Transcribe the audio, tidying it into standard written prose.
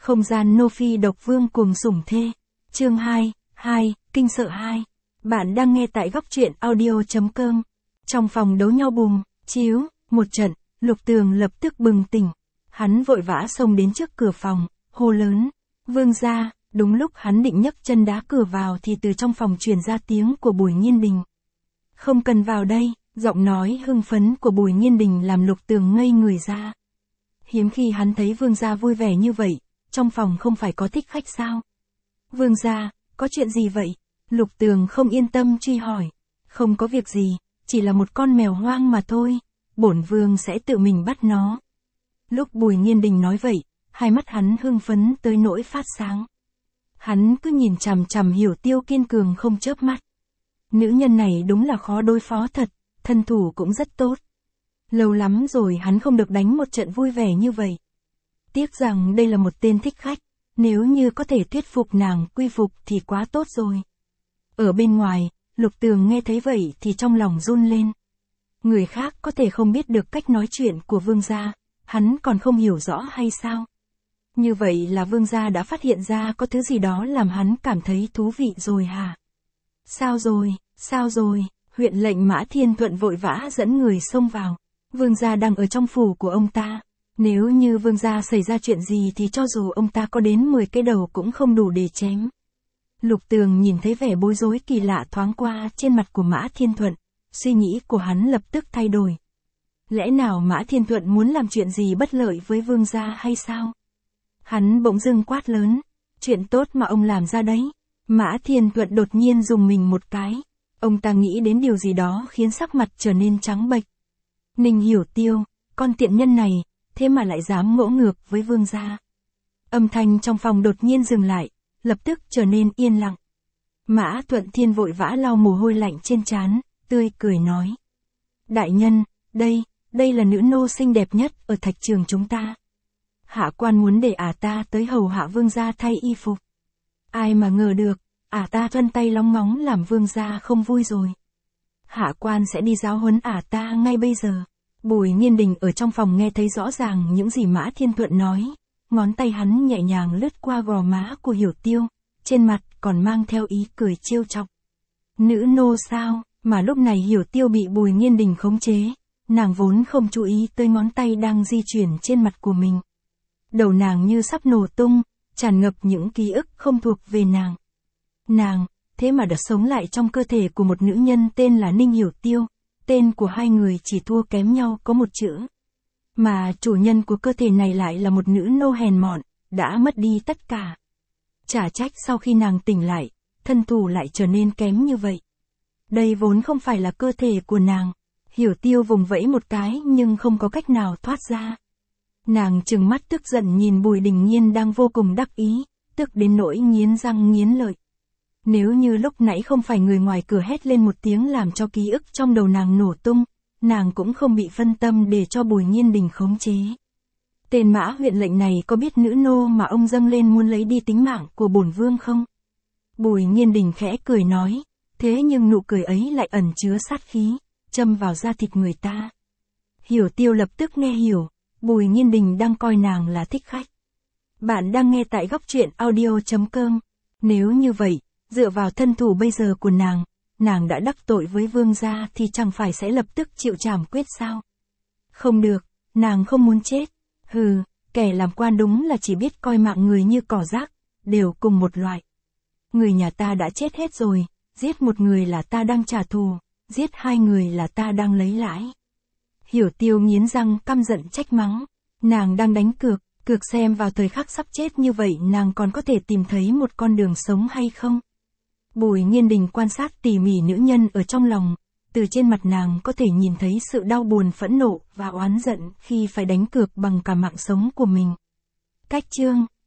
Không gian nô phi độc vương cuồng sủng thê. Chương 2, kinh sợ 2. Bạn đang nghe tại góc truyện audio.com. Trong phòng đấu nhau bùm, chiếu, một trận, Lục Tường lập tức bừng tỉnh. Hắn vội vã xông đến trước cửa phòng, hô lớn. Vương gia. Đúng lúc hắn định nhấc chân đá cửa vào thì từ trong phòng truyền ra tiếng của Bùi Nhiên Đình. Không cần vào đây, giọng nói hưng phấn của Bùi Nhiên Đình làm Lục Tường ngây người ra. Hiếm khi hắn thấy vương gia vui vẻ như vậy, trong phòng không phải có thích khách sao? Vương gia, có chuyện gì vậy? Lục Tường không yên tâm truy hỏi. Không có việc gì, chỉ là một con mèo hoang mà thôi, bổn vương sẽ tự mình bắt nó. Lúc Bùi Nhiên Đình nói vậy, hai mắt hắn hưng phấn tới nỗi phát sáng. Hắn cứ nhìn chằm chằm Hiểu Tiêu kiên cường không chớp mắt. Nữ nhân này đúng là khó đối phó thật, thân thủ cũng rất tốt. Lâu lắm rồi hắn không được đánh một trận vui vẻ như vậy. Tiếc rằng đây là một tên thích khách, nếu như có thể thuyết phục nàng quy phục thì quá tốt rồi. Ở bên ngoài, Lục Tường nghe thấy vậy thì trong lòng run lên. Người khác có thể không biết được cách nói chuyện của vương gia, hắn còn không hiểu rõ hay sao? Như vậy là vương gia đã phát hiện ra có thứ gì đó làm hắn cảm thấy thú vị rồi hả? Sao rồi, huyện lệnh Mã Thiên Thuận vội vã dẫn người xông vào. Vương gia đang ở trong phủ của ông ta. Nếu như vương gia xảy ra chuyện gì thì cho dù ông ta có đến 10 cái đầu cũng không đủ để chém. Lục Tường nhìn thấy vẻ bối rối kỳ lạ thoáng qua trên mặt của Mã Thiên Thuận, suy nghĩ của hắn lập tức thay đổi. Lẽ nào Mã Thiên Thuận muốn làm chuyện gì bất lợi với vương gia hay sao? Hắn bỗng dưng quát lớn, chuyện tốt mà ông làm ra đấy. Mã Thiên Thuận đột nhiên rùng mình một cái, ông ta nghĩ đến điều gì đó khiến sắc mặt trở nên trắng bệch. Ninh Hiểu Tiêu, con tiện nhân này, thế mà lại dám ngỗ ngược với vương gia. Âm thanh trong phòng đột nhiên dừng lại, lập tức trở nên yên lặng. Mã Thuận Thiên vội vã lau mồ hôi lạnh trên trán, tươi cười nói. Đại nhân, đây là nữ nô xinh đẹp nhất ở thạch trường chúng ta. Hạ quan muốn để ta tới hầu hạ vương gia thay y phục. Ai mà ngờ được, ta thuần tay lóng ngóng làm vương gia không vui rồi. Hạ quan sẽ đi giáo huấn ta ngay bây giờ. Bùi Nhiên Đình ở trong phòng nghe thấy rõ ràng những gì Mã Thiên Thuận nói, ngón tay hắn nhẹ nhàng lướt qua gò má của Hiểu Tiêu, trên mặt còn mang theo ý cười trêu chọc. Nữ nô sao, mà lúc này Hiểu Tiêu bị Bùi Nhiên Đình khống chế, nàng vốn không chú ý tới ngón tay đang di chuyển trên mặt của mình. Đầu nàng như sắp nổ tung, tràn ngập những ký ức không thuộc về nàng. Nàng, thế mà đã sống lại trong cơ thể của một nữ nhân tên là Ninh Hiểu Tiêu, tên của hai người chỉ thua kém nhau có một chữ. Mà chủ nhân của cơ thể này lại là một nữ nô hèn mọn, đã mất đi tất cả. Chả trách sau khi nàng tỉnh lại, thân thủ lại trở nên kém như vậy. Đây vốn không phải là cơ thể của nàng. Hiểu Tiêu vùng vẫy một cái nhưng không có cách nào thoát ra. Nàng trừng mắt tức giận nhìn Bùi Đình Nhiên đang vô cùng đắc ý, tức đến nỗi nghiến răng nghiến lợi. Nếu như lúc nãy không phải người ngoài cửa hét lên một tiếng làm cho ký ức trong đầu nàng nổ tung, nàng cũng không bị phân tâm để cho Bùi Nhiên Đình khống chế. Tên Mã huyện lệnh này có biết nữ nô mà ông dâng lên muốn lấy đi tính mạng của bổn vương không? Bùi Nhiên Đình khẽ cười nói, thế nhưng nụ cười ấy lại ẩn chứa sát khí, châm vào da thịt người ta. Hiểu Tiêu lập tức nghe hiểu, Bùi Nhiên Đình đang coi nàng là thích khách. Bạn đang nghe tại góc truyện audio.com. Nếu như vậy, dựa vào thân thủ bây giờ của nàng đã đắc tội với vương gia thì chẳng phải sẽ lập tức chịu trảm quyết sao? Không được, nàng không muốn chết. Hừ, kẻ làm quan đúng là chỉ biết coi mạng người như cỏ rác, đều cùng một loại. Người nhà ta đã chết hết rồi, giết một người là ta đang trả thù, giết hai người là ta đang lấy lãi. Hiểu Tiêu nghiến răng căm giận trách mắng, nàng đang đánh cược xem vào thời khắc sắp chết như vậy nàng còn có thể tìm thấy một con đường sống hay không. Bùi Nhiên Đình quan sát tỉ mỉ nữ nhân ở trong lòng, từ trên mặt nàng có thể nhìn thấy sự đau buồn phẫn nộ và oán giận khi phải đánh cược bằng cả mạng sống của mình. Cách chương